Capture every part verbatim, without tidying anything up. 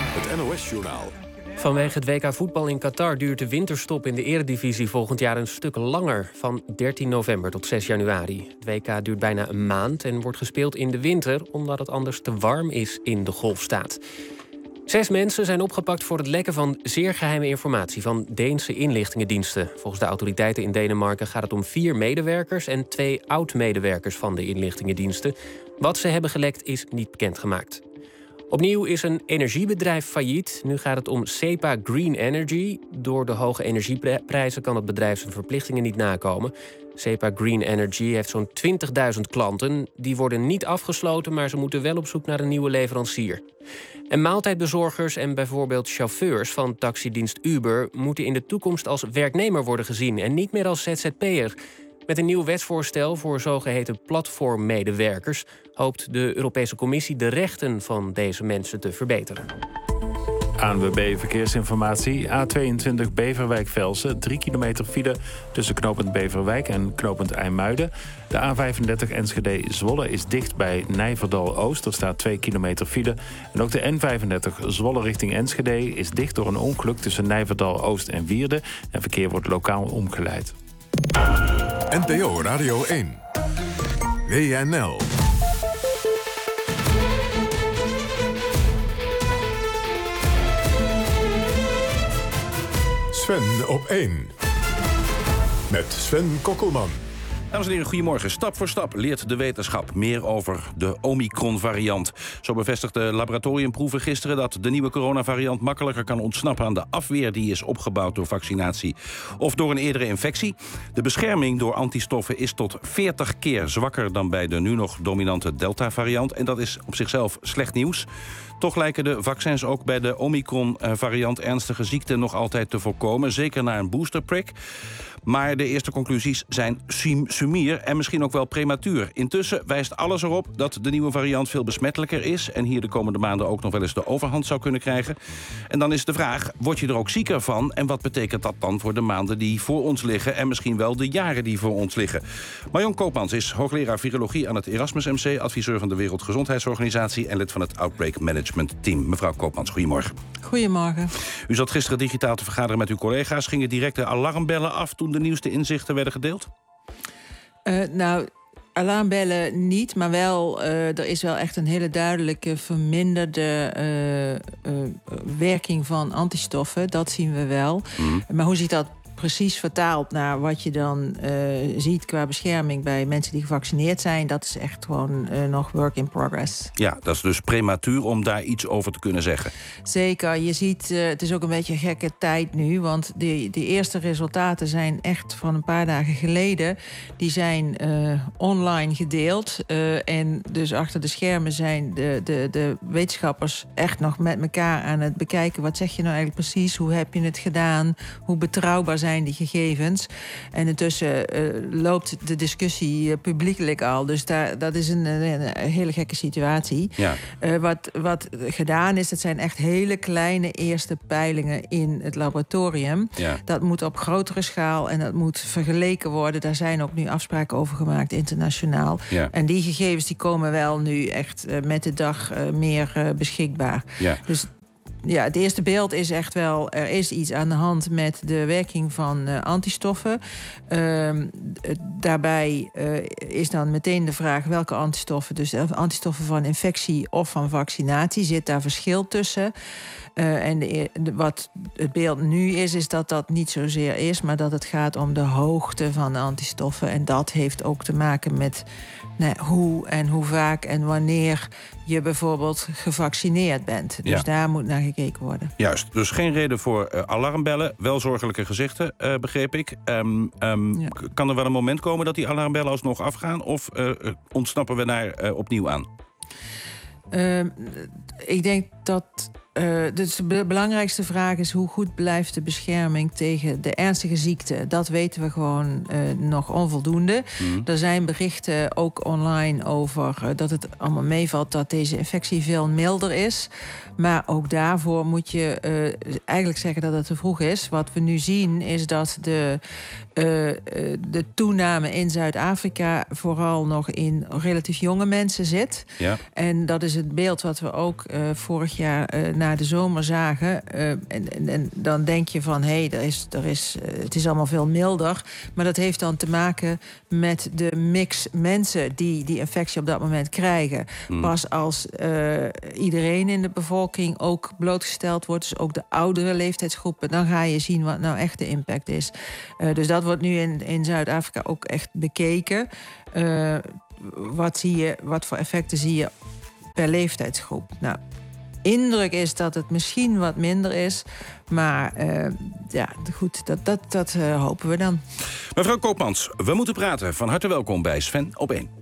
Het N O S-journaal. Vanwege het W K voetbal in Qatar duurt de winterstop in de eredivisie volgend jaar een stuk langer, van dertien november tot zes januari. Het W K duurt bijna een maand en wordt gespeeld in de winter, omdat het anders te warm is in de Golfstaat. Zes mensen zijn opgepakt voor het lekken van zeer geheime informatie van Deense inlichtingendiensten. Volgens de autoriteiten in Denemarken gaat het om vier medewerkers en twee oud-medewerkers van de inlichtingendiensten. Wat ze hebben gelekt is niet bekendgemaakt. Opnieuw is een energiebedrijf failliet. Nu gaat het om SEPA Green Energy. Door de hoge energieprijzen kan het bedrijf zijn verplichtingen niet nakomen. SEPA Green Energy heeft zo'n twintigduizend klanten. Die worden niet afgesloten, maar ze moeten wel op zoek naar een nieuwe leverancier. En maaltijdbezorgers en bijvoorbeeld chauffeurs van taxidienst Uber moeten in de toekomst als werknemer worden gezien en niet meer als Z Z P'er. Met een nieuw wetsvoorstel voor zogeheten platformmedewerkers hoopt de Europese Commissie de rechten van deze mensen te verbeteren. A N W B Verkeersinformatie. A tweeëntwintig Beverwijk-Velsen. Drie kilometer file tussen knooppunt Beverwijk en knooppunt IJmuiden. De A vijfendertig Enschede-Zwolle is dicht bij Nijverdal-Oost. Er staat twee kilometer file. En ook de N vijfendertig Zwolle richting Enschede is dicht door een ongeluk tussen Nijverdal-Oost en Wierde. En verkeer wordt lokaal omgeleid. N P O Radio één. W N L. Sven op één. Met Sven Kokkelman. Dames en heren, goedemorgen. Stap voor stap leert de wetenschap meer over de Omicron-variant. Zo bevestigden laboratoriumproeven gisteren dat de nieuwe coronavariant makkelijker kan ontsnappen aan de afweer die is opgebouwd door vaccinatie of door een eerdere infectie. De bescherming door antistoffen is tot veertig keer zwakker dan bij de nu nog dominante Delta-variant. En dat is op zichzelf slecht nieuws. Toch lijken de vaccins ook bij de Omicron-variant ernstige ziekten nog altijd te voorkomen. Zeker na een boosterprik. Maar de eerste conclusies zijn sumier en misschien ook wel prematuur. Intussen wijst alles erop dat de nieuwe variant veel besmettelijker is en hier de komende maanden ook nog wel eens de overhand zou kunnen krijgen. En dan is de vraag, word je er ook zieker van? En wat betekent dat dan voor de maanden die voor ons liggen en misschien wel de jaren die voor ons liggen? Marion Koopmans is hoogleraar virologie aan het Erasmus M C, adviseur van de Wereldgezondheidsorganisatie en lid van het Outbreak Management Team. Mevrouw Koopmans, goedemorgen. Goedemorgen. U zat gisteren digitaal te vergaderen met uw collega's. Gingen direct de alarmbellen af toen de nieuwste inzichten werden gedeeld? Uh, nou, alarmbellen niet, maar wel, uh, er is wel echt een hele duidelijke verminderde uh, uh, werking van antistoffen. Dat zien we wel. Mm. Maar hoe ziet dat precies vertaald naar wat je dan uh, ziet qua bescherming bij mensen die gevaccineerd zijn, dat is echt gewoon uh, nog work in progress. Ja, dat is dus prematuur om daar iets over te kunnen zeggen. Zeker. Je ziet, uh, het is ook een beetje een gekke tijd nu, want de, de eerste resultaten zijn echt van een paar dagen geleden. Die zijn uh, online gedeeld. Uh, en dus achter de schermen zijn de, de, de wetenschappers echt nog met elkaar aan het bekijken. Wat zeg je nou eigenlijk precies? Hoe heb je het gedaan? Hoe betrouwbaar zijn die gegevens? En intussen uh, loopt de discussie uh, publiekelijk al. Dus daar, dat is een, een, een hele gekke situatie. Ja. Uh, wat, wat gedaan is, dat zijn echt hele kleine eerste peilingen in het laboratorium. Ja. Dat moet op grotere schaal en dat moet vergeleken worden. Daar zijn ook nu afspraken over gemaakt internationaal. Ja. En die gegevens die komen wel nu echt uh, met de dag uh, meer uh, beschikbaar. Ja. Dus ja, het eerste beeld is echt wel, er is iets aan de hand met de werking van uh, antistoffen. Uh, daarbij uh, is dan meteen de vraag welke antistoffen, dus antistoffen van infectie of van vaccinatie, zit daar verschil tussen? Uh, en de, de, wat het beeld nu is, is dat dat niet zozeer is, maar dat het gaat om de hoogte van de antistoffen. En dat heeft ook te maken met nou, hoe en hoe vaak en wanneer je bijvoorbeeld gevaccineerd bent. Dus ja. Daar moet naar gekeken worden. Juist, dus geen reden voor uh, alarmbellen. Wel zorgelijke gezichten, uh, begreep ik. Um, um, ja. Kan er wel een moment komen dat die alarmbellen alsnog afgaan? Of uh, ontsnappen we daar uh, opnieuw aan? Uh, ik denk dat Uh, dus de belangrijkste vraag is hoe goed blijft de bescherming tegen de ernstige ziekte. Dat weten we gewoon uh, nog onvoldoende. Mm. Er zijn berichten ook online over uh, dat het allemaal meevalt, dat deze infectie veel milder is. Maar ook daarvoor moet je uh, eigenlijk zeggen dat het te vroeg is. Wat we nu zien is dat de, uh, de toename in Zuid-Afrika vooral nog in relatief jonge mensen zit. Ja. En dat is het beeld wat we ook uh, vorig jaar uh, na na de zomer zagen... Uh, en, en, en dan denk je van, hé, hey, er is, er is, uh, het is allemaal veel milder. Maar dat heeft dan te maken met de mix mensen... die die infectie op dat moment krijgen. Hmm. Pas als uh, iedereen in de bevolking ook blootgesteld wordt... dus ook de oudere leeftijdsgroepen... dan ga je zien wat nou echt de impact is. Uh, dus dat wordt nu in, in Zuid-Afrika ook echt bekeken... Uh, wat, zie je, wat voor effecten zie je per leeftijdsgroep? Nou, indruk is dat het misschien wat minder is. Maar uh, ja, goed, dat, dat, dat uh, hopen we dan. Mevrouw Koopmans, we moeten praten. Van harte welkom bij Sven op één.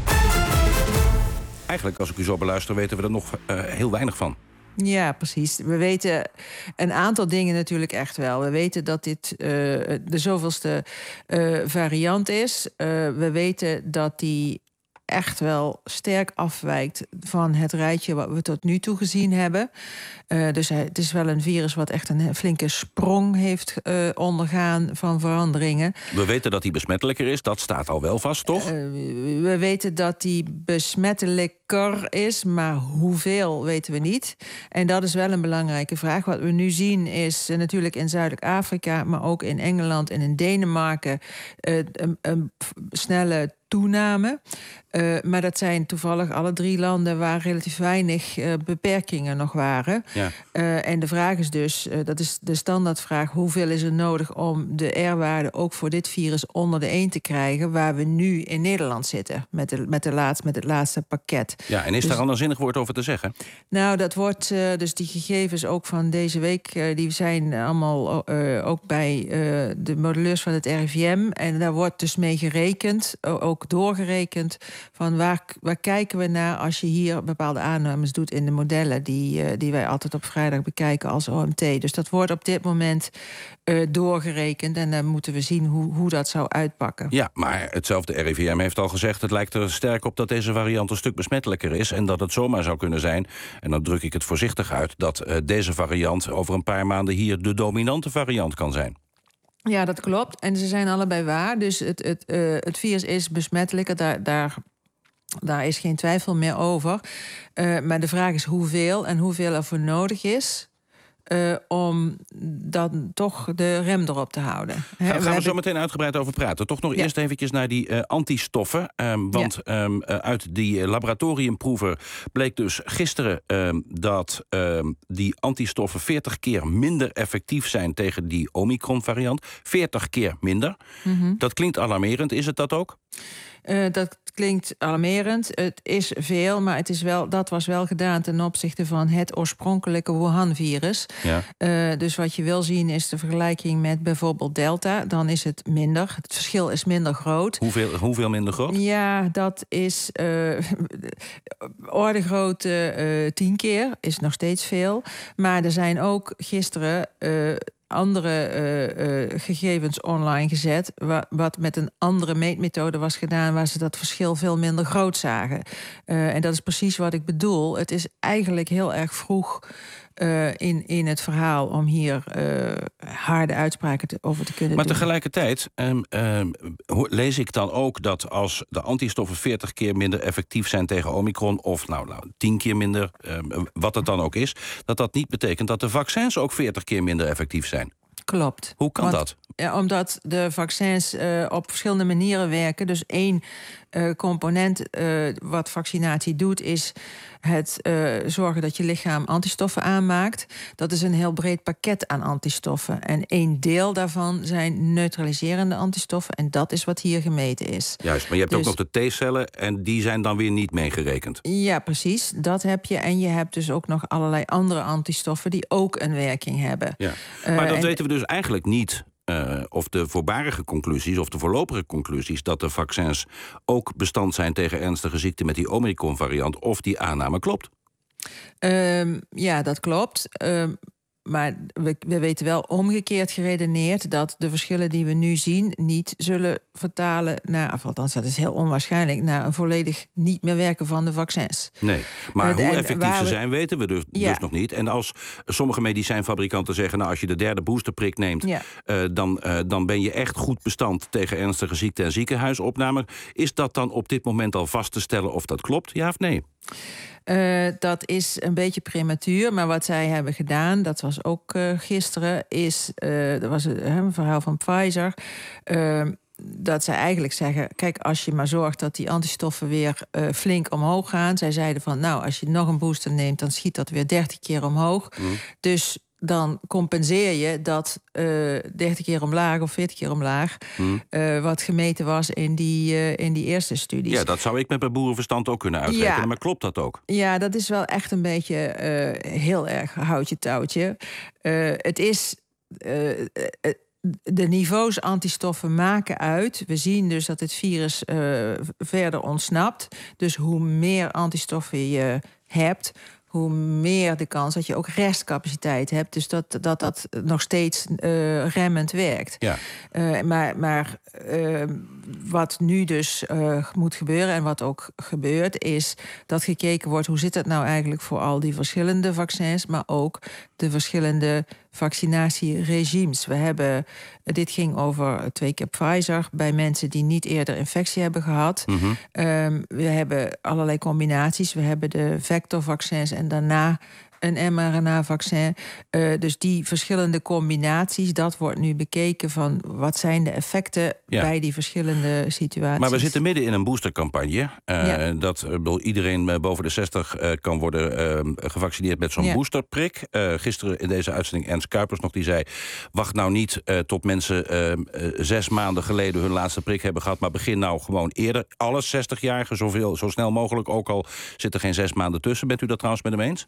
Eigenlijk, als ik u zo beluister, weten we er nog uh, heel weinig van. Ja, precies. We weten een aantal dingen natuurlijk echt wel. We weten dat dit uh, de zoveelste uh, variant is. Uh, we weten dat die echt wel sterk afwijkt van het rijtje wat we tot nu toe gezien hebben. Uh, dus het is wel een virus wat echt een flinke sprong heeft uh, ondergaan van veranderingen. We weten dat hij besmettelijker is, dat staat al wel vast, toch? Uh, we weten dat hij besmettelijker is, maar hoeveel weten we niet. En dat is wel een belangrijke vraag. Wat we nu zien is uh, natuurlijk in Zuidelijk Afrika, maar ook in Engeland en in Denemarken uh, een, een snelle toename. Uh, maar dat zijn toevallig alle drie landen waar relatief weinig uh, beperkingen nog waren. Ja. Uh, en de vraag is dus, uh, dat is de standaardvraag... hoeveel is er nodig om de R-waarde ook voor dit virus onder de één te krijgen... waar we nu in Nederland zitten met, de, met, de laatste, met het laatste pakket. Ja, en is dus, daar al een zinnig woord over te zeggen? Nou, dat wordt, uh, dus die gegevens ook van deze week... Uh, die zijn allemaal uh, ook bij uh, de modelleurs van het R I V M. En daar wordt dus mee gerekend, ook doorgerekend... van waar, waar kijken we naar als je hier bepaalde aannames doet in de modellen... die, uh, die wij altijd op vrijdag bekijken als O M T. Dus dat wordt op dit moment uh, doorgerekend... en dan moeten we zien hoe, hoe dat zou uitpakken. Ja, maar hetzelfde R I V M heeft al gezegd... het lijkt er sterk op dat deze variant een stuk besmettelijker is... en dat het zomaar zou kunnen zijn, en dan druk ik het voorzichtig uit... dat uh, deze variant over een paar maanden hier de dominante variant kan zijn. Ja, dat klopt. En ze zijn allebei waar. Dus het, het, uh, het virus is besmettelijker, daar... daar Daar is geen twijfel meer over. Uh, maar de vraag is hoeveel en hoeveel er voor nodig is... Uh, om dan toch de rem erop te houden. He, Gaan we, we hebben... zo meteen uitgebreid over praten. Toch nog ja. eerst eventjes naar die uh, antistoffen. Um, want ja. um, uh, uit die laboratoriumproeven bleek dus gisteren... Um, dat um, die antistoffen veertig keer minder effectief zijn... tegen die Omicron-variant. veertig keer minder. Mm-hmm. Dat klinkt alarmerend. Is het dat ook? Uh, dat klinkt alarmerend. Het is veel, maar het is wel, dat was wel gedaan... ten opzichte van het oorspronkelijke Wuhan-virus. Ja. Uh, dus wat je wil zien is de vergelijking met bijvoorbeeld Delta. Dan is het minder. Het verschil is minder groot. Hoeveel, hoeveel minder groot? Ja, dat is uh, orde grootte uh, tien keer. Is nog steeds veel. Maar er zijn ook gisteren... Uh, andere uh, uh, gegevens online gezet... Wa- wat met een andere meetmethode was gedaan... waar ze dat verschil veel minder groot zagen. Uh, en dat is precies wat ik bedoel. Het is eigenlijk heel erg vroeg... Uh, in, in het verhaal om hier uh, harde uitspraken te, over te kunnen maar doen. Maar tegelijkertijd um, um, lees ik dan ook dat als de antistoffen veertig keer minder effectief zijn tegen Omicron... of nou, nou tien keer minder, um, wat het dan ook is... dat dat niet betekent dat de vaccins ook veertig keer minder effectief zijn. Klopt. Hoe kan Want, dat? Ja, omdat de vaccins uh, op verschillende manieren werken. Dus één uh, component uh, wat vaccinatie doet... is het uh, zorgen dat je lichaam antistoffen aanmaakt. Dat is een heel breed pakket aan antistoffen. En één deel daarvan zijn neutraliserende antistoffen. En dat is wat hier gemeten is. Juist, maar je hebt dus, ook nog de T-cellen... en die zijn dan weer niet meegerekend. Ja, precies. Dat heb je. En je hebt dus ook nog allerlei andere antistoffen... die ook een werking hebben. Ja. Maar uh, dat en, weten we dus eigenlijk niet... Uh, of de voorbarige conclusies, of de voorlopige conclusies... dat de vaccins ook bestand zijn tegen ernstige ziekten... met die Omicron-variant, of die aanname klopt? Uh, ja, dat klopt. Uh, maar we, we weten wel omgekeerd geredeneerd... dat de verschillen die we nu zien niet zullen vertalen naar... of althans, dat is heel onwaarschijnlijk... naar een volledig niet meer werken van de vaccins. Nee, maar uh, hoe effectief ze we... zijn weten we dus, ja. dus nog niet. En als sommige medicijnfabrikanten zeggen... nou, als je de derde boosterprik neemt... Ja. Uh, dan, uh, dan ben je echt goed bestand tegen ernstige ziekte en ziekenhuisopname. Is dat dan op dit moment al vast te stellen of dat klopt, ja of nee? Uh, dat is een beetje prematuur, maar wat zij hebben gedaan, dat was ook uh, gisteren, is, uh, dat was een, een verhaal van Pfizer, uh, dat zij eigenlijk zeggen, kijk, als je maar zorgt dat die antistoffen weer uh, flink omhoog gaan. Zij zeiden van, nou, als je nog een booster neemt, dan schiet dat weer dertig keer omhoog. Mm. Dus dan compenseer je dat uh, dertig keer omlaag of veertig keer omlaag, mm. uh, wat gemeten was in die, uh, in die eerste studies. Ja, dat zou ik met mijn boerenverstand ook kunnen uitrekenen, ja, maar klopt dat ook? Ja, dat is wel echt een beetje uh, heel erg houtje touwtje. Uh, het is Uh, uh, De niveaus antistoffen maken uit. We zien dus dat het virus uh, verder ontsnapt. Dus hoe meer antistoffen je hebt, hoe meer de kans dat je ook restcapaciteit hebt. Dus dat dat, dat nog steeds uh, remmend werkt. Ja. Uh, maar maar uh, wat nu dus uh, moet gebeuren en wat ook gebeurt, is dat gekeken wordt, hoe zit het nou eigenlijk voor al die verschillende vaccins, maar ook de verschillende vaccinatieregimes. We hebben, dit ging over twee keer Pfizer bij mensen die niet eerder infectie hebben gehad. Mm-hmm. Um, we hebben allerlei combinaties. We hebben de vectorvaccins en daarna een mRNA-vaccin. Uh, dus die verschillende combinaties, dat wordt nu bekeken van wat zijn de effecten ja. bij die verschillende situaties. Maar we zitten midden in een boostercampagne. Uh, ja. Dat uh, iedereen boven de zestig uh, kan worden uh, gevaccineerd met zo'n ja. boosterprik. Uh, gisteren in deze uitzending Ernst Kuipers nog, die zei, wacht nou niet uh, tot mensen uh, uh, zes maanden geleden hun laatste prik hebben gehad, maar begin nou gewoon eerder. Alle zestig-jarigen, zoveel, zo snel mogelijk, ook al zit er geen zes maanden tussen. Bent u dat trouwens met hem eens?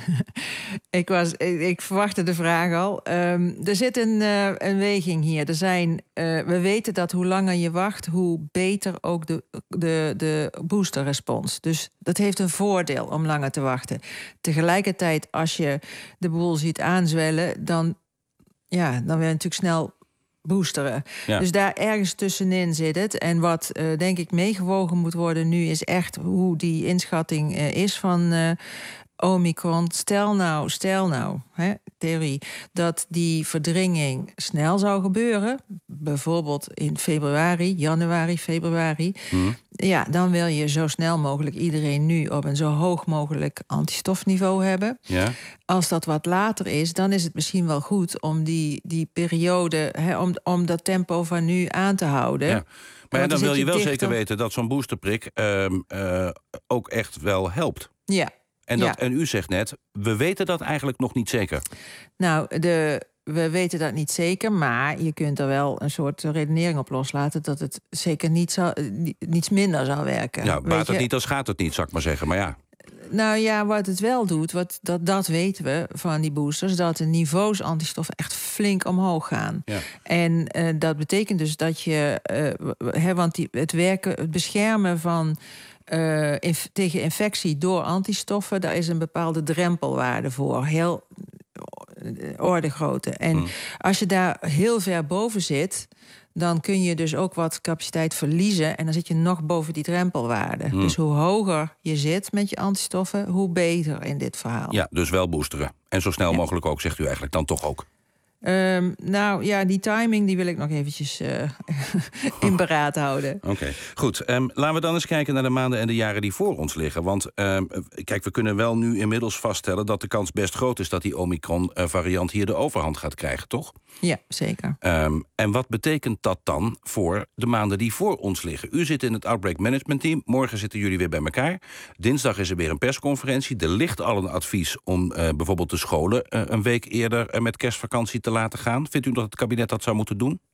Ik, was, ik, ik verwachtte de vraag al. Um, er zit een, uh, een weging hier. Er zijn, uh, we weten dat hoe langer je wacht, hoe beter ook de, de, de boosterrespons. Dus dat heeft een voordeel om langer te wachten. Tegelijkertijd, als je de boel ziet aanzwellen, dan, ja, dan wil je natuurlijk snel boosteren. Ja. Dus daar ergens tussenin zit het. En wat uh, denk ik meegewogen moet worden nu, is echt hoe die inschatting uh, is van Uh, Omicron. Stel nou, stel nou, hè, theorie, dat die verdringing snel zou gebeuren, bijvoorbeeld in februari, januari, februari, mm. ja, dan wil je zo snel mogelijk iedereen nu op een zo hoog mogelijk antistofniveau hebben. Ja. Als dat wat later is, dan is het misschien wel goed om die, die periode, hè, om, om dat tempo van nu aan te houden. Ja. Maar ja, dan wil je wel dichter zeker weten dat zo'n boosterprik uh, uh, ook echt wel helpt. Ja. En, dat, ja. en u zegt net, we weten dat eigenlijk nog niet zeker. Nou, de, we weten dat niet zeker, maar je kunt er wel een soort redenering op loslaten dat het zeker niet zal, niets minder zal werken. Ja, baat het niet, dan schaadt het niet, zou ik maar zeggen. Maar ja. Nou ja, wat het wel doet, wat, dat, dat weten we van die boosters, dat de niveaus antistoffen echt flink omhoog gaan. Ja. En uh, dat betekent dus dat je, uh, he, want die, het werken, het beschermen van Uh, inf- tegen infectie door antistoffen, daar is een bepaalde drempelwaarde voor. Heel uh, ordegrootte. En hmm. als je daar heel ver boven zit, dan kun je dus ook wat capaciteit verliezen en dan zit je nog boven die drempelwaarde. Hmm. Dus hoe hoger je zit met je antistoffen, hoe beter in dit verhaal. Ja, dus wel boosteren. En zo snel ja. mogelijk ook, zegt u eigenlijk dan toch ook? Um, nou ja, die timing die wil ik nog eventjes uh, in beraad houden. Oké, okay. Goed. Um, laten we dan eens kijken naar de maanden en de jaren die voor ons liggen. Want um, kijk, we kunnen wel nu inmiddels vaststellen dat de kans best groot is dat die Omicron-variant hier de overhand gaat krijgen, toch? Ja, zeker. Um, en wat betekent dat dan voor de maanden die voor ons liggen? U zit in het Outbreak Management Team. Morgen zitten jullie weer bij elkaar. Dinsdag is er weer een persconferentie. Er ligt al een advies om uh, bijvoorbeeld de scholen uh, een week eerder uh, met kerstvakantie te laten gaan. Vindt u dat het kabinet dat zou moeten doen?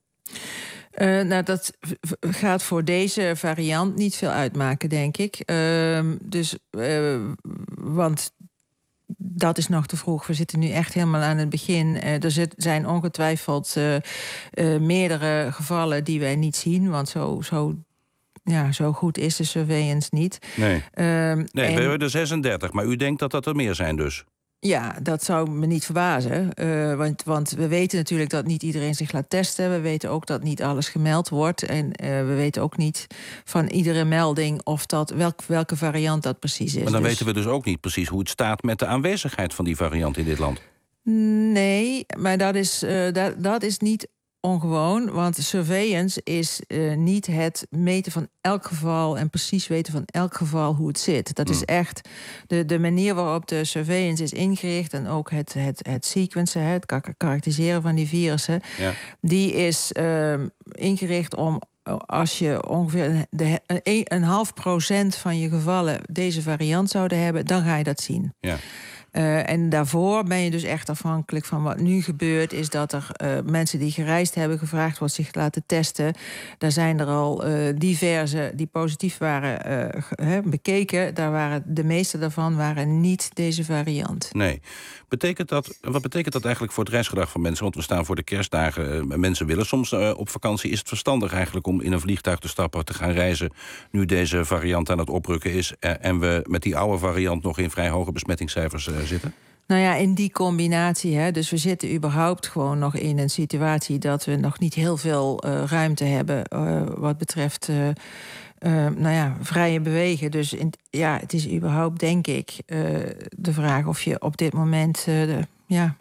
Uh, nou, dat v- gaat voor deze variant niet veel uitmaken, denk ik. Uh, dus, uh, want dat is nog te vroeg. We zitten nu echt helemaal aan het begin. Uh, er zit, zijn ongetwijfeld uh, uh, meerdere gevallen die wij niet zien, want zo, zo, ja, zo goed is de surveillance niet. Nee, uh, nee en we hebben er zesendertig, maar u denkt dat dat er meer zijn dus? Ja, dat zou me niet verbazen. Uh, want, want we weten natuurlijk dat niet iedereen zich laat testen. We weten ook dat niet alles gemeld wordt. En uh, we weten ook niet van iedere melding of dat, welk, welke variant dat precies is. Maar dan dus weten we dus ook niet precies hoe het staat met de aanwezigheid van die variant in dit land. Nee, maar dat is, uh, dat, dat is niet ongewoon, want surveillance is uh, niet het meten van elk geval en precies weten van elk geval hoe het zit. Dat mm. is echt de, de manier waarop de surveillance is ingericht en ook het, het, het sequencen, het karakteriseren van die virussen, ja. die is uh, ingericht om, als je ongeveer de, een, een half procent van je gevallen deze variant zouden hebben, dan ga je dat zien. Ja. Uh, en daarvoor ben je dus echt afhankelijk van wat nu gebeurt, is dat er uh, mensen die gereisd hebben gevraagd wordt zich te laten testen. Daar zijn er al uh, diverse die positief waren uh, he, bekeken. Daar waren de meeste daarvan waren niet deze variant. Nee. Betekent dat, wat betekent dat eigenlijk voor het reisgedrag van mensen? Want we staan voor de kerstdagen. Uh, mensen willen soms uh, op vakantie. Is het verstandig eigenlijk om in een vliegtuig te stappen, te gaan reizen, nu deze variant aan het oprukken is uh, en we met die oude variant nog in vrij hoge besmettingscijfers uh, zitten? Nou ja, in die combinatie. Hè, dus we zitten überhaupt gewoon nog in een situatie dat we nog niet heel veel uh, ruimte hebben uh, wat betreft uh, uh, nou ja, vrije bewegen. Dus in, ja, het is überhaupt, denk ik, uh, de vraag of je op dit moment uh, de, ja,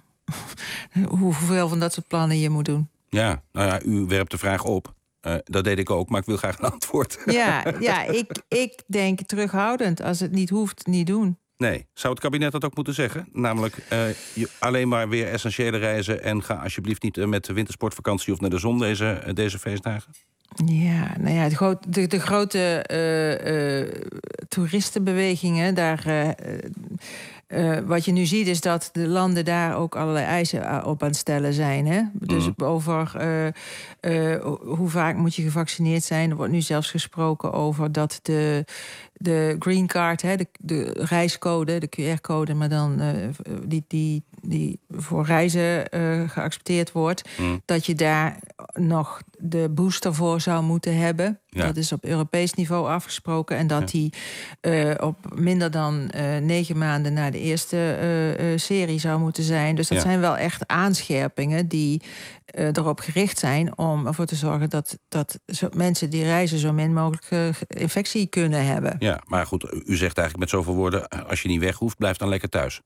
hoeveel van dat soort plannen je moet doen. Ja, nou ja, u werpt de vraag op. Uh, dat deed ik ook, maar ik wil graag een antwoord. Ja, ja ik, ik denk terughoudend. Als het niet hoeft, niet doen. Nee, zou het kabinet dat ook moeten zeggen? Namelijk uh, je alleen maar weer essentiële reizen en ga alsjeblieft niet uh, met de wintersportvakantie of naar de zon deze, uh, deze feestdagen? Ja, nou ja, de, groot, de, de grote uh, uh, toeristenbewegingen, daar, uh, uh, wat je nu ziet is dat de landen daar ook allerlei eisen op aan het stellen zijn. Hè? Dus mm. over uh, uh, hoe vaak moet je gevaccineerd zijn. Er wordt nu zelfs gesproken over dat de, de green card, hè, de, de reiscode, de Q R-code, maar dan uh, die, die, die voor reizen uh, geaccepteerd wordt, mm. dat je daar nog de booster voor zou moeten hebben. Ja. Dat is op Europees niveau afgesproken. En dat ja. die uh, op minder dan uh, negen maanden na de eerste uh, uh, serie zou moeten zijn. Dus dat ja. zijn wel echt aanscherpingen die uh, erop gericht zijn om ervoor te zorgen dat, dat zo, mensen die reizen zo min mogelijk uh, infectie kunnen hebben. Ja, maar goed, u zegt eigenlijk met zoveel woorden, als je niet weg hoeft, blijf dan lekker thuis.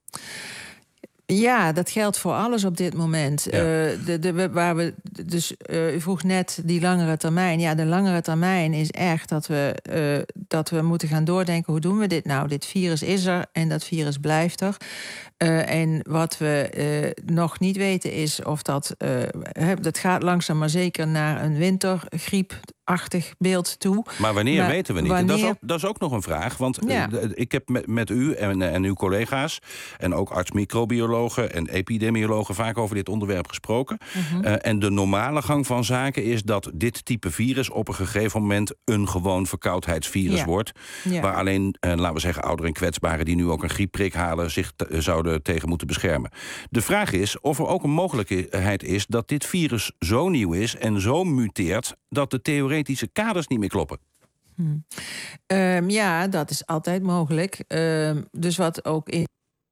Ja, dat geldt voor alles op dit moment. Ja. Uh, de, de, waar we, dus, uh, u vroeg net die langere termijn. Ja, de langere termijn is echt dat we, uh, dat we moeten gaan doordenken, hoe doen we dit nou? Dit virus is er en dat virus blijft er. Uh, en wat we uh, nog niet weten is of dat... Uh, he, dat gaat langzaam maar zeker naar een wintergriepachtig beeld toe. Maar wanneer maar weten we niet? Wanneer... Dat, is ook, dat is ook nog een vraag. Want ja. uh, ik heb met, met u en, en uw collega's en ook arts-microbiologen en epidemiologen vaak over dit onderwerp gesproken. Uh-huh. Uh, en de normale gang van zaken is dat dit type virus op een gegeven moment een gewoon verkoudheidsvirus ja. wordt. Ja. Waar alleen, uh, laten we zeggen, ouderen en kwetsbaren die nu ook een griepprik halen zich t- uh, zouden tegen moeten beschermen. De vraag is of er ook een mogelijkheid is dat dit virus zo nieuw is en zo muteert dat de theoretische kaders niet meer kloppen. Hmm. Um, ja, dat is altijd mogelijk. Um, dus wat ook in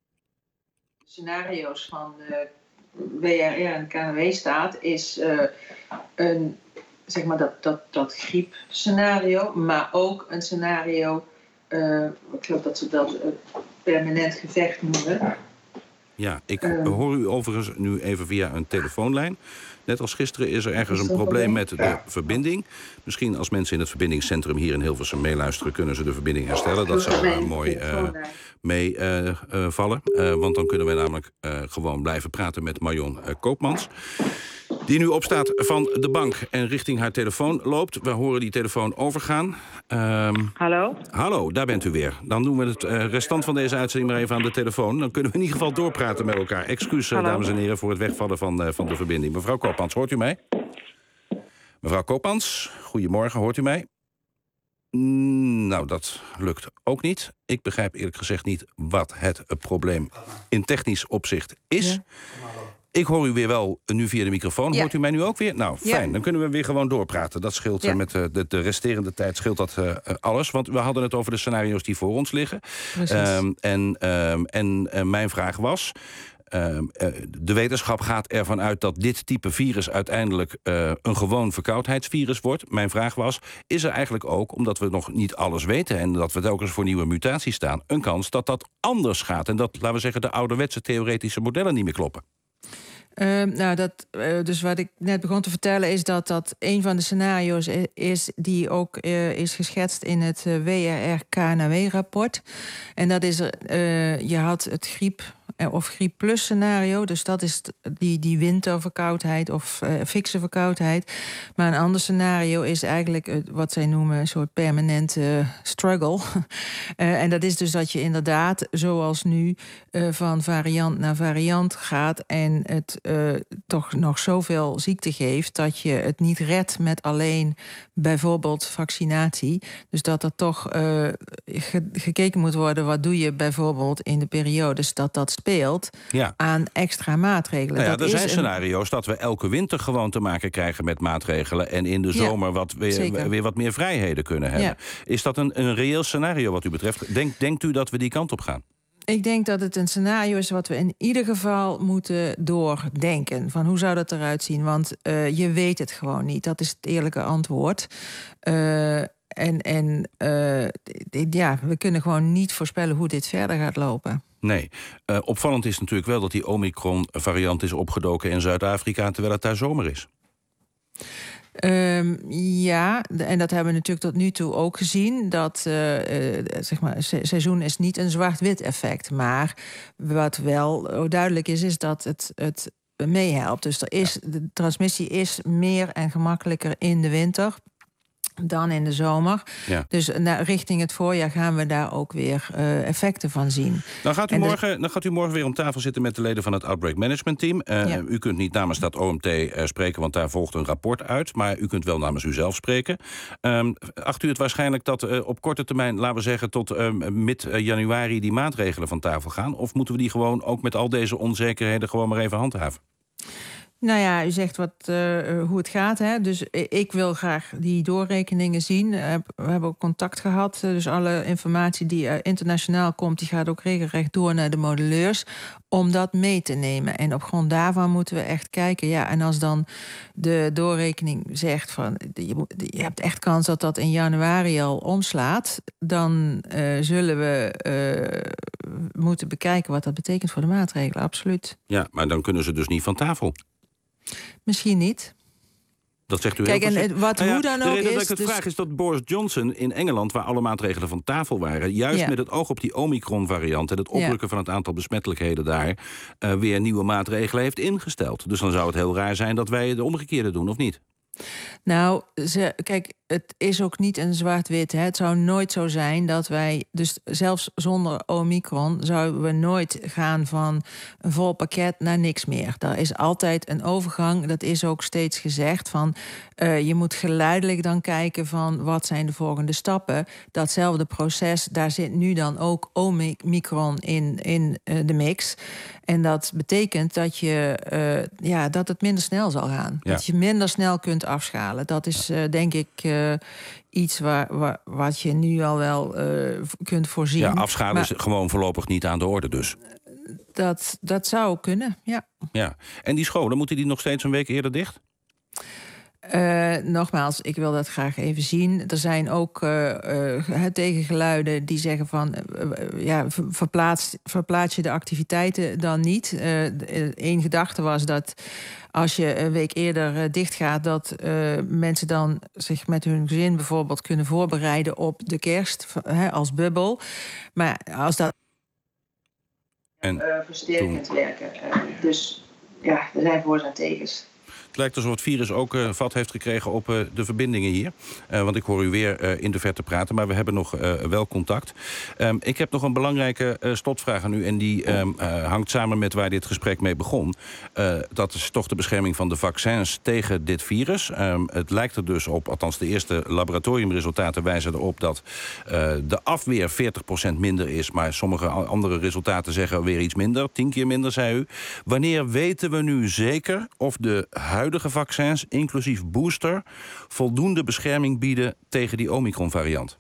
scenario's van de W R R en de K N W staat, is uh, een, zeg maar dat, dat, dat griepscenario, maar ook een scenario, uh, ik geloof dat ze dat uh, permanent gevecht noemen. Ja, ik uh, hoor u overigens nu even via een telefoonlijn. Net als gisteren is er ergens een probleem met de verbinding. Misschien als mensen in het verbindingscentrum hier in Hilversum meeluisteren, kunnen ze de verbinding herstellen. Dat zou uh, mooi uh, meevallen. Uh, uh, want dan kunnen we namelijk uh, gewoon blijven praten met Marion uh, Koopmans. Die nu opstaat van de bank en richting haar telefoon loopt. We horen die telefoon overgaan. Um, hallo? Hallo, daar bent u weer. Dan doen we het uh, restant van deze uitzending maar even aan de telefoon. Dan kunnen we in ieder geval doorpraten met elkaar. Excuus, uh, dames en heren, voor het wegvallen van, uh, van de verbinding. Mevrouw Koopmans, hoort u mij? Mevrouw Koopmans, goedemorgen, hoort u mij? Mm, nou, dat lukt ook niet. Ik begrijp eerlijk gezegd niet wat het probleem in technisch opzicht is. Ja. Ik hoor u weer wel nu via de microfoon. Ja. Hoort u mij nu ook weer? Nou, fijn. Ja. Dan kunnen we weer gewoon doorpraten. Dat scheelt ja. met uh, de, de resterende tijd scheelt dat uh, alles. Want we hadden het over de scenario's die voor ons liggen. Um, en um, en uh, mijn vraag was... Uh, de wetenschap gaat ervan uit dat dit type virus uiteindelijk uh, een gewoon verkoudheidsvirus wordt. Mijn vraag was, is er eigenlijk ook, omdat we nog niet alles weten en dat we telkens voor nieuwe mutaties staan, een kans dat dat anders gaat en dat, laten we zeggen, de ouderwetse theoretische modellen niet meer kloppen? Uh, nou, dat, uh, dus wat ik net begon te vertellen is dat dat een van de scenario's is die ook uh, is geschetst in het uh, W R R K N W-rapport. En dat is, uh, je had het griep of griep plus scenario, dus dat is die, die winterverkoudheid of uh, fikse verkoudheid. Maar een ander scenario is eigenlijk uh, wat zij noemen een soort permanente struggle. uh, en dat is dus dat je inderdaad, zoals nu, uh, van variant naar variant gaat en het uh, toch nog zoveel ziekte geeft dat je het niet redt met alleen bijvoorbeeld vaccinatie. Dus dat er toch uh, ge- gekeken moet worden, wat doe je bijvoorbeeld in de periodes dat dat speelt, ja, aan extra maatregelen. Nou ja, dat er zijn is scenario's dat we elke winter gewoon te maken krijgen met maatregelen en in de zomer ja, wat weer, weer wat meer vrijheden kunnen hebben. Ja. Is dat een, een reëel scenario wat u betreft? Denk, denkt u dat we die kant op gaan? Ik denk dat het een scenario is wat we in ieder geval moeten doordenken. Van hoe zou dat eruit zien? Want uh, je weet het gewoon niet. Dat is het eerlijke antwoord. Uh, en en uh, ja, we kunnen gewoon niet voorspellen hoe dit verder gaat lopen. Nee. Uh, opvallend is natuurlijk wel dat die Omicron-variant is opgedoken in Zuid-Afrika terwijl het daar zomer is. Um, ja, en dat hebben we natuurlijk tot nu toe ook gezien. Dat uh, uh, zeg maar, se- seizoen is niet een zwart-wit effect. Maar wat wel duidelijk is, is dat het, het meehelpt. Dus er is, de transmissie is meer en gemakkelijker in de winter dan in de zomer. Ja. Dus naar, richting het voorjaar gaan we daar ook weer uh, effecten van zien. Dan gaat, u morgen, de... dan gaat u morgen weer om tafel zitten met de leden van het Outbreak Management Team. Uh, ja. U kunt niet namens dat O M T uh, spreken, want daar volgt een rapport uit. Maar u kunt wel namens uzelf spreken. Um, acht u het waarschijnlijk dat uh, op korte termijn, laten we zeggen tot uh, mid-januari die maatregelen van tafel gaan? Of moeten we die gewoon ook met al deze onzekerheden gewoon maar even handhaven? Nou ja, u zegt wat, uh, hoe het gaat. Hè? Dus ik wil graag die doorrekeningen zien. We hebben ook contact gehad. Dus alle informatie die internationaal komt, die gaat ook regelrecht door naar de modelleurs om dat mee te nemen. En op grond daarvan moeten we echt kijken. Ja, en als dan de doorrekening zegt van je, je hebt echt kans dat dat in januari al omslaat, dan uh, zullen we uh, moeten bekijken wat dat betekent voor de maatregelen. Absoluut. Ja, maar dan kunnen ze dus niet van tafel. Misschien niet. Dat zegt u Kijk, heel en wat nou ja, hoe dan ook is... De reden dat ik het dus... vraag is dat Boris Johnson in Engeland, waar alle maatregelen van tafel waren, juist ja. met het oog op die Omicron-variant en het oprukken ja. van het aantal besmettelijkheden daar, uh, weer nieuwe maatregelen heeft ingesteld. Dus dan zou het heel raar zijn dat wij de omgekeerde doen, of niet? Nou, ze, kijk, het is ook niet een zwart-wit. Hè. Het zou nooit zo zijn dat wij, dus zelfs zonder Omicron, zouden we nooit gaan van een vol pakket naar niks meer. Er is altijd een overgang. Dat is ook steeds gezegd van uh, je moet geleidelijk dan kijken van wat zijn de volgende stappen. Datzelfde proces, daar zit nu dan ook Omicron in, in uh, de mix. En dat betekent dat je uh, ja, dat het minder snel zal gaan. Ja. Dat je minder snel kunt afschalen. Dat is uh, denk ik uh, iets waar, waar, wat je nu al wel uh, kunt voorzien. Ja, afschalen maar, is gewoon voorlopig niet aan de orde dus. Dat, dat zou kunnen, ja. Ja. En die scholen, moeten die nog steeds een week eerder dicht? Uh, nogmaals, ik wil dat graag even zien. Er zijn ook uh, uh, tegengeluiden die zeggen van uh, ja, verplaats, verplaats je de activiteiten dan niet. Eén uh, gedachte was dat als je een week eerder uh, dicht gaat, dat uh, mensen dan zich met hun gezin bijvoorbeeld kunnen voorbereiden op de kerst uh, als bubbel. Maar als dat en uh, versterkend toen... werken. Uh, dus ja, er zijn voor's en tegens. Het lijkt alsof het virus ook uh, vat heeft gekregen op uh, de verbindingen hier. Uh, want ik hoor u weer uh, in de verte praten, maar we hebben nog uh, wel contact. Um, ik heb nog een belangrijke uh, slotvraag aan u en die um, uh, hangt samen met waar dit gesprek mee begon. Uh, dat is toch de bescherming van de vaccins tegen dit virus. Um, het lijkt er dus op, althans de eerste laboratoriumresultaten wijzen erop dat uh, de afweer veertig procent minder is, maar sommige andere resultaten zeggen weer iets minder, tien keer minder, zei u. Wanneer weten we nu zeker of de huidige vaccins, inclusief booster, voldoende bescherming bieden tegen die Omicron-variant?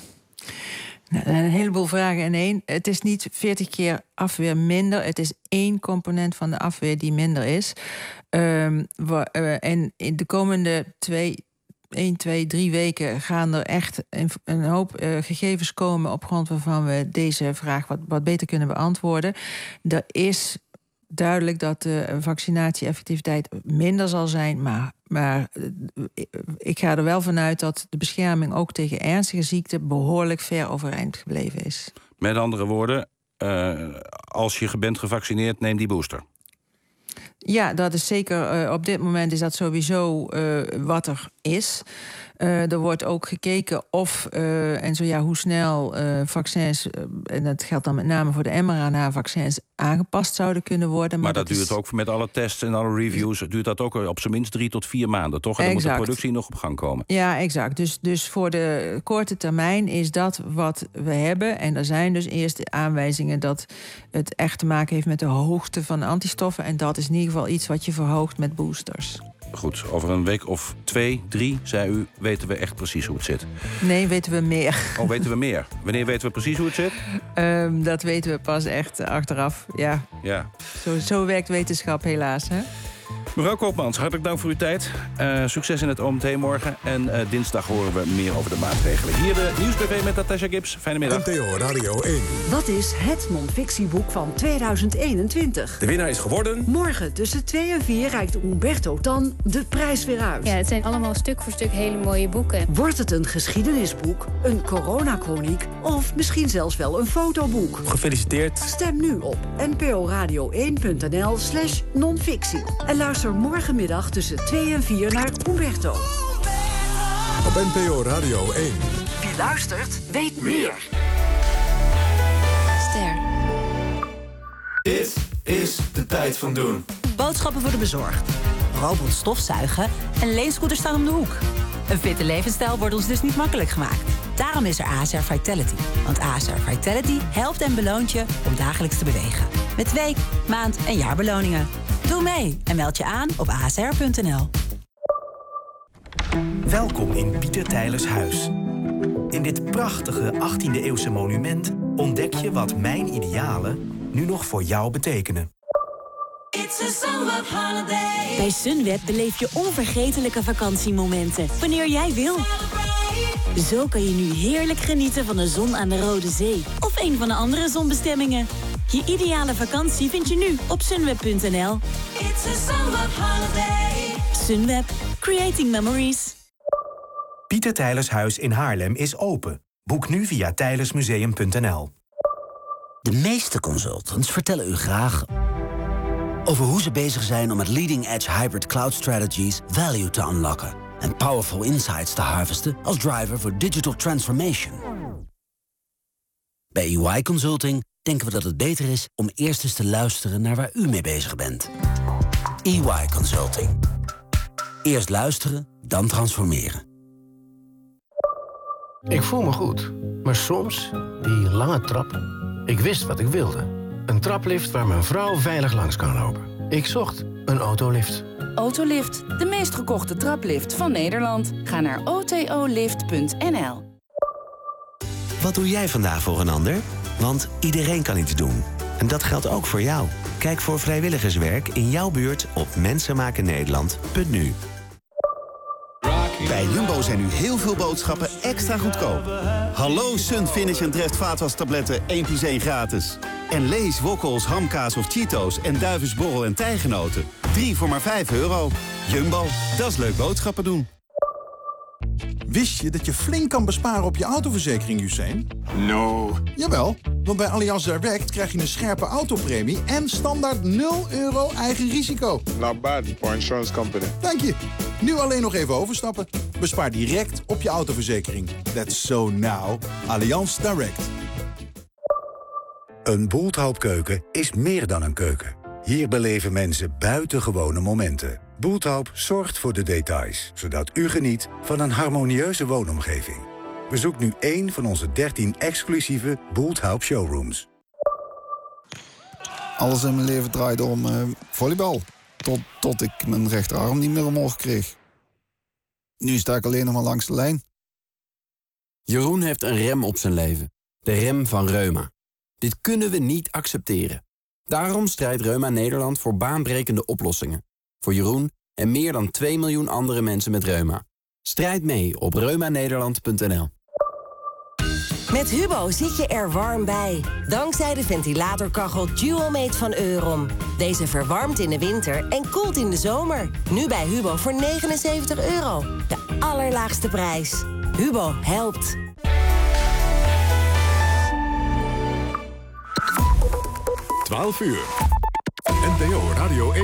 Nou, een heleboel vragen in één. Het is niet veertig keer afweer minder. Het is één component van de afweer die minder is. Um, we, uh, en in de komende twee, één, twee, drie weken gaan er echt een, een hoop uh, gegevens komen op grond waarvan we deze vraag wat, wat beter kunnen beantwoorden. Er is duidelijk dat de vaccinatieeffectiviteit minder zal zijn. Maar, maar ik ga er wel vanuit dat de bescherming ook tegen ernstige ziekten behoorlijk ver overeind gebleven is. Met andere woorden, uh, als je bent gevaccineerd, neem die booster. Ja, dat is zeker. Uh, op dit moment is dat sowieso uh, wat er is. Uh, er wordt ook gekeken of, uh, en zo ja, hoe snel uh, vaccins, uh, en dat geldt dan met name voor de mRNA-vaccins, aangepast zouden kunnen worden. Maar, maar dat, dat duurt is... ook met alle tests en alle reviews, duurt dat ook op zijn minst drie tot vier maanden, toch? En dan exact. moet de productie nog op gang komen. Ja, exact. Dus, dus voor de korte termijn is dat wat we hebben. En er zijn dus eerst aanwijzingen dat het echt te maken heeft met de hoogte van antistoffen. En dat is in ieder geval iets wat je verhoogt met boosters. Goed, over een week of twee, drie, zei u, weten we echt precies hoe het zit. Nee, weten we meer. Oh, weten we meer? Wanneer weten we precies hoe het zit? Um, dat weten we pas echt achteraf, ja. ja. Zo, zo werkt wetenschap helaas, hè? Mevrouw Koopmans, hartelijk dank voor uw tijd. Uh, succes in het O M T morgen. En uh, dinsdag horen we meer over de maatregelen. Hier de Nieuwsbv met Natasja Gibbs. Fijne middag. N T O Radio één. Wat is het non-fictieboek van tweeduizend eenentwintig? De winnaar is geworden... Morgen tussen twee en vier reikt Umberto Tan de prijs weer uit. Ja, het zijn allemaal stuk voor stuk hele mooie boeken. Wordt het een geschiedenisboek, een coronakroniek of misschien zelfs wel een fotoboek? Gefeliciteerd. Stem nu op n p o radio één punt n l slash non-fictie. En luister morgenmiddag tussen twee en vier naar Umberto. Op N P O Radio één. Wie luistert, weet meer. Ster. Dit is de tijd van doen. Boodschappen voor de bezorgd. Robot stofzuigen en leenscooters staan om de hoek. Een fitte levensstijl wordt ons dus niet makkelijk gemaakt. Daarom is er A S R Vitality. Want A S R Vitality helpt en beloont je om dagelijks te bewegen. Met week, maand en jaarbeloningen. Doe mee en meld je aan op a s r punt n l. Welkom in Pieter Teylers huis. In dit prachtige achttiende-eeuwse monument ontdek je wat mijn idealen nu nog voor jou betekenen. Bij Sunweb beleef je onvergetelijke vakantiemomenten, wanneer jij wil. Zo kan je nu heerlijk genieten van de zon aan de Rode Zee of een van de andere zonbestemmingen. Je ideale vakantie vind je nu op sunweb punt n l. Sunweb, creating memories. Pieter Teylers huis in Haarlem is open. Boek nu via teylersmuseum punt n l. De meeste consultants vertellen u graag over hoe ze bezig zijn om met leading-edge hybrid cloud strategies value te unlocken en powerful insights te harvesten als driver voor digital transformation. Bij E Y Consulting denken we dat het beter is om eerst eens te luisteren naar waar u mee bezig bent. E Y Consulting. Eerst luisteren, dan transformeren. Ik voel me goed, maar soms, die lange trap. Ik wist wat ik wilde. Een traplift waar mijn vrouw veilig langs kan lopen. Ik zocht een autolift. Autolift, de meest gekochte traplift van Nederland. Ga naar o t o lift punt n l. Wat doe jij vandaag voor een ander? Want iedereen kan iets doen. En dat geldt ook voor jou. Kijk voor vrijwilligerswerk in jouw buurt op mensenmakennederland punt n u. Bij Jumbo zijn nu heel veel boodschappen extra goedkoop. Hallo Sunfinish en Dreft vaatwastabletten één plus één gratis. En Lees, Wokkels, Hamkaas of Cheetos en Duivensborrel en Tijgenoten. drie voor maar vijf euro. Jumbo, dat is leuk boodschappen doen. Wist je dat je flink kan besparen op je autoverzekering, Usain? No. Jawel, want bij Allianz Direct krijg je een scherpe autopremie en standaard nul euro eigen risico. Not bad for insurance company. Dank je. Nu alleen nog even overstappen. Bespaar direct op je autoverzekering. That's so now. Allianz Direct. Een Bulthoop-keuken is meer dan een keuken. Hier beleven mensen buitengewone momenten. Bulthoop zorgt voor de details, zodat u geniet van een harmonieuze woonomgeving. Bezoek nu één van onze dertien exclusieve Bulthoop showrooms. Alles in mijn leven draaide om uh, volleybal. Tot, tot ik mijn rechterarm niet meer omhoog kreeg. Nu sta ik alleen nog maar langs de lijn. Jeroen heeft een rem op zijn leven. De rem van reuma. Dit kunnen we niet accepteren. Daarom strijdt Reuma Nederland voor baanbrekende oplossingen. Voor Jeroen en meer dan twee miljoen andere mensen met reuma. Strijd mee op reuma nederland punt n l. Met Hubo zit je er warm bij. Dankzij de ventilatorkachel Dual-Mate van Euron. Deze verwarmt in de winter en koelt in de zomer. Nu bij Hubo voor negenenzeventig euro. De allerlaagste prijs. Hubo helpt. twaalf uur. N P O Radio één.